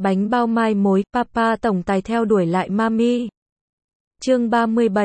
Bánh bao mai mối, Papa tổng tài theo đuổi lại Mami. Chương 37,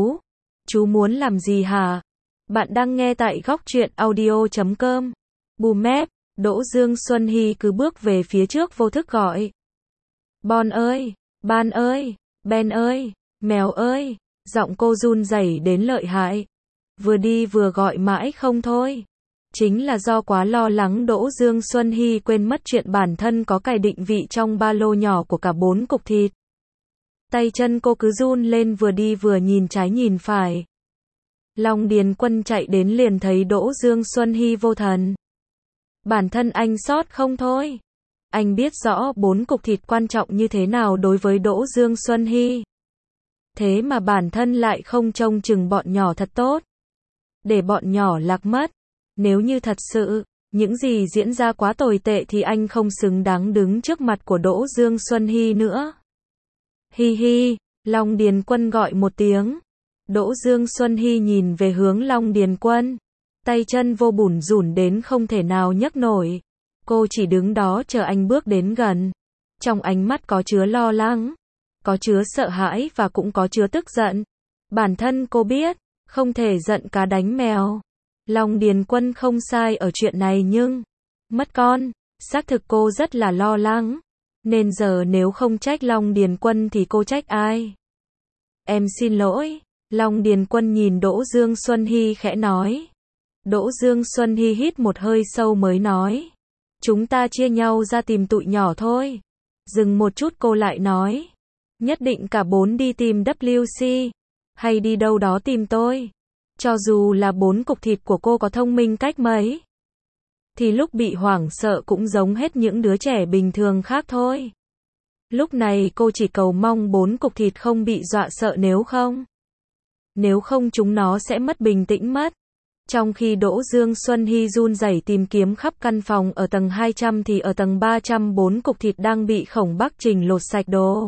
chú muốn làm gì hả? Bạn đang nghe tại góc truyện audio.com. Bù mép, Đỗ Dương Xuân Hy cứ bước về phía trước vô thức gọi. Bon ơi, Ban ơi, Ben ơi, mèo ơi, giọng cô run rẩy đến lợi hại. Vừa đi vừa gọi mãi không thôi. Chính là do quá lo lắng Đỗ Dương Xuân Hy quên mất chuyện bản thân có cài định vị trong ba lô nhỏ của cả 4 cục thịt. Tay chân cô cứ run lên vừa đi vừa nhìn trái nhìn phải. Long Điền Quân chạy đến liền thấy Đỗ Dương Xuân Hy vô thần. Bản thân anh sót không thôi. Anh biết rõ 4 cục thịt quan trọng như thế nào đối với Đỗ Dương Xuân Hy. Thế mà bản thân lại không trông chừng bọn nhỏ thật tốt. Để bọn nhỏ lạc mất. Nếu như thật sự, những gì diễn ra quá tồi tệ thì anh không xứng đáng đứng trước mặt của Đỗ Dương Xuân Hy nữa. Hi hi, Long Điền Quân gọi một tiếng. Đỗ Dương Xuân Hy nhìn về hướng Long Điền Quân. Tay chân vô bủn rủn đến không thể nào nhấc nổi. Cô chỉ đứng đó chờ anh bước đến gần. Trong ánh mắt có chứa lo lắng, có chứa sợ hãi và cũng có chứa tức giận. Bản thân cô biết, không thể giận cá đánh mèo. Long Điền Quân không sai ở chuyện này nhưng mất con, xác thực cô rất là lo lắng. Nên giờ nếu không trách Long Điền Quân thì cô trách ai? Em xin lỗi. Long Điền Quân nhìn Đỗ Dương Xuân Hy khẽ nói. Đỗ Dương Xuân Hy hít một hơi sâu mới nói. Chúng ta chia nhau ra tìm tụi nhỏ thôi. Dừng một chút cô lại nói. Nhất định cả 4 đi tìm WC. Hay đi đâu đó tìm tôi. Cho dù là 4 cục thịt của cô có thông minh cách mấy. Thì lúc bị hoảng sợ cũng giống hết những đứa trẻ bình thường khác thôi. Lúc này cô chỉ cầu mong 4 cục thịt không bị dọa sợ nếu không chúng nó sẽ mất bình tĩnh mất. Trong khi Đỗ Dương Xuân Hy run rẩy tìm kiếm khắp căn phòng ở tầng 200 thì ở tầng 304 cục thịt đang bị Khổng Bắc Trình lột sạch đồ.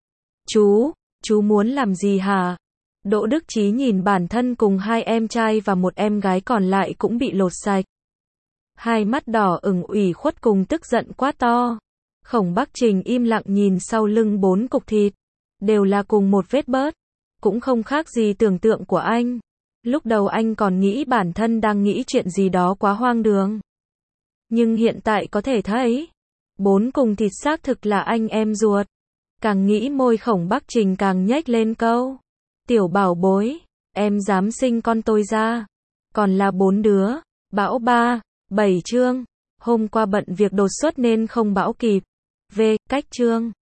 Chú muốn làm gì hả? Đỗ Đức Chí nhìn bản thân cùng 2 em trai và 1 em gái còn lại cũng bị lột sạch. Hai mắt đỏ ửng ủy khuất cùng tức giận quá to. Khổng Bắc Trình im lặng nhìn sau lưng 4 cục thịt. Đều là cùng một vết bớt. Cũng không khác gì tưởng tượng của anh. Lúc đầu anh còn nghĩ bản thân đang nghĩ chuyện gì đó quá hoang đường. Nhưng hiện tại có thể thấy. 4 cùng thịt xác thực là anh em ruột. Càng nghĩ môi Khổng Bắc Trình càng nhếch lên câu. Tiểu bảo bối, em dám sinh con tôi ra. Còn là 4 đứa. Bão 3, 7 chương. Hôm qua bận việc đột xuất nên không bão kịp. Cách chương.